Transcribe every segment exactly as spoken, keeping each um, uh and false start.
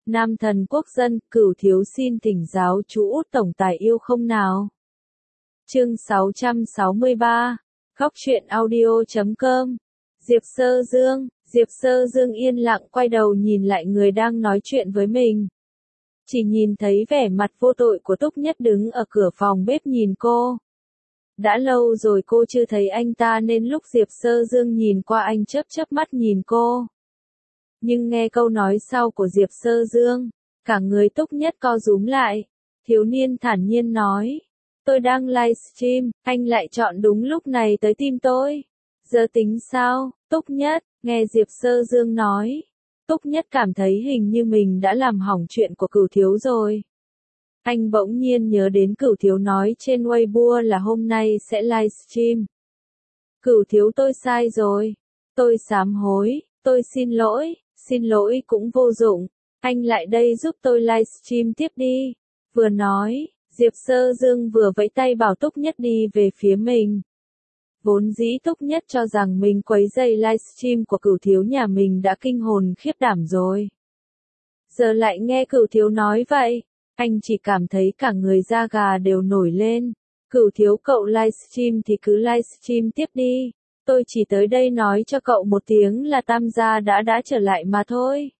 Nam thần quốc dân, Cửu thiếu xin thỉnh giáo chú Út tổng tài yêu không nào. Chương sáu trăm sáu mươi ba, Góc truyện audio chấm com. Diệp Sơ Dương, Diệp Sơ Dương yên lặng quay đầu nhìn lại người đang nói chuyện với mình. Chỉ nhìn thấy vẻ mặt vô tội của Túc Nhất đứng ở cửa phòng bếp nhìn cô. Đã lâu rồi cô chưa thấy anh ta nên lúc Diệp Sơ Dương nhìn qua anh chớp chớp mắt nhìn cô. Nhưng nghe câu nói sau của Diệp Sơ Dương, cả người Túc Nhất co rúm lại. Thiếu niên thản nhiên nói, tôi đang livestream, anh lại chọn đúng lúc này tới tìm tôi. Giờ tính sao, Túc Nhất, nghe Diệp Sơ Dương nói. Túc Nhất cảm thấy hình như mình đã làm hỏng chuyện của Cửu thiếu rồi. Anh bỗng nhiên nhớ đến Cửu thiếu nói trên Weibo là hôm nay sẽ livestream. Cửu thiếu tôi sai rồi. Tôi sám hối, tôi xin lỗi, xin lỗi cũng vô dụng. Anh lại đây giúp tôi livestream tiếp đi. Vừa nói, Diệp Sơ Dương vừa vẫy tay bảo Túc Nhất đi về phía mình. Vốn dĩ Túc Nhất cho rằng mình quấy rầy livestream của Cửu thiếu nhà mình đã kinh hồn khiếp đảm rồi. Giờ lại nghe Cửu thiếu nói vậy, anh chỉ cảm thấy cả người da gà đều nổi lên. Cửu thiếu cậu livestream thì cứ livestream tiếp đi. Tôi chỉ tới đây nói cho cậu một tiếng là Tam gia đã đã trở lại mà thôi.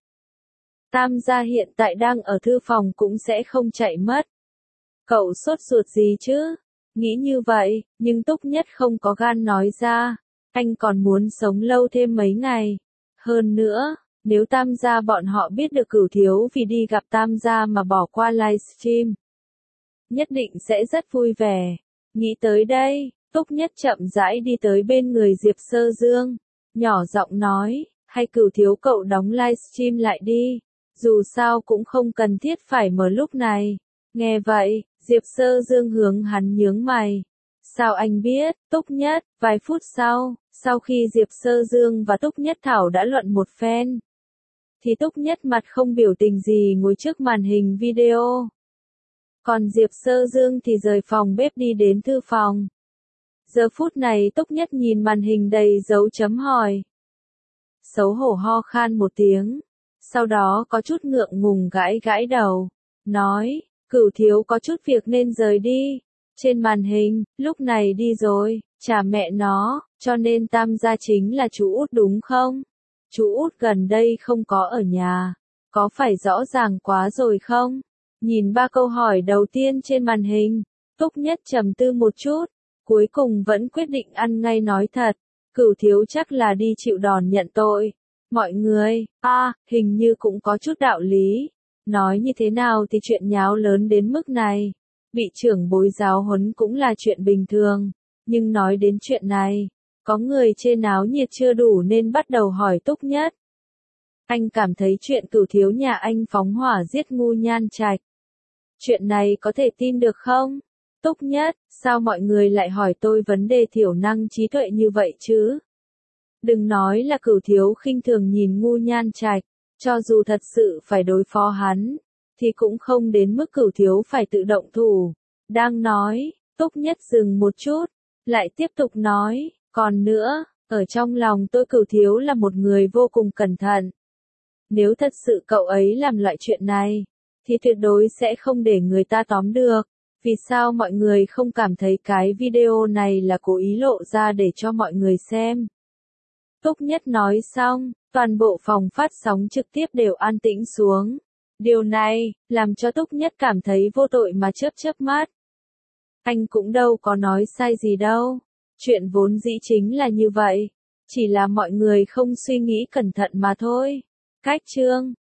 Tam gia hiện tại đang ở thư phòng cũng sẽ không chạy mất. Cậu sốt ruột gì chứ? Nghĩ như vậy, nhưng Túc Nhất không có gan nói ra. Anh còn muốn sống lâu thêm mấy ngày. Hơn nữa, nếu Tam gia bọn họ biết được Cửu thiếu vì đi gặp Tam gia mà bỏ qua livestream, nhất định sẽ rất vui vẻ. Nghĩ tới đây, Túc Nhất chậm rãi đi tới bên người Diệp Sơ Dương, nhỏ giọng nói, hay Cửu thiếu cậu đóng livestream lại đi, dù sao cũng không cần thiết phải mở lúc này. Nghe vậy, Diệp Sơ Dương hướng hắn nhướng mày. Sao anh biết, Túc Nhất? Vài phút sau, sau khi Diệp Sơ Dương và Túc Nhất Thảo đã luận một phen, thì Túc Nhất mặt không biểu tình gì ngồi trước màn hình video. Còn Diệp Sơ Dương thì rời phòng bếp đi đến thư phòng. Giờ phút này Túc Nhất nhìn màn hình đầy dấu chấm hỏi. Xấu hổ ho khan một tiếng. Sau đó có chút ngượng ngùng gãi gãi đầu. Nói, Cửu thiếu có chút việc nên rời đi. Trên màn hình, lúc này đi rồi, chả mẹ nó, cho nên Tam gia chính là chú Út đúng không? Chú Út gần đây không có ở nhà. Có phải rõ ràng quá rồi không? Nhìn ba câu hỏi đầu tiên trên màn hình, Túc Nhất trầm tư một chút. Cuối cùng vẫn quyết định ăn ngay nói thật. Cửu thiếu chắc là đi chịu đòn nhận tội. Mọi người, a à, hình như cũng có chút đạo lý. Nói như thế nào thì chuyện nháo lớn đến mức này. Bị trưởng bối giáo huấn cũng là chuyện bình thường. Nhưng nói đến chuyện này, có người chê náo nhiệt chưa đủ nên bắt đầu hỏi Túc Nhất. Anh cảm thấy chuyện Cửu thiếu nhà anh phóng hỏa giết Ngu Nhan Trạch. Chuyện này có thể tin được không? Túc Nhất, sao mọi người lại hỏi tôi vấn đề thiểu năng trí tuệ như vậy chứ? Đừng nói là Cửu thiếu khinh thường nhìn Ngu Nhan Trạch, cho dù thật sự phải đối phó hắn, thì cũng không đến mức Cửu thiếu phải tự động thủ. Đang nói, Túc Nhất dừng một chút, lại tiếp tục nói, còn nữa, ở trong lòng tôi Cửu thiếu là một người vô cùng cẩn thận. Nếu thật sự cậu ấy làm loại chuyện này, thì tuyệt đối sẽ không để người ta tóm được. Vì sao mọi người không cảm thấy cái video này là cố ý lộ ra để cho mọi người xem? Túc Nhất nói xong, toàn bộ phòng phát sóng trực tiếp đều an tĩnh xuống. Điều này, làm cho Túc Nhất cảm thấy vô tội mà chớp chớp mắt. Anh cũng đâu có nói sai gì đâu. Chuyện vốn dĩ chính là như vậy. Chỉ là mọi người không suy nghĩ cẩn thận mà thôi. Cách chương,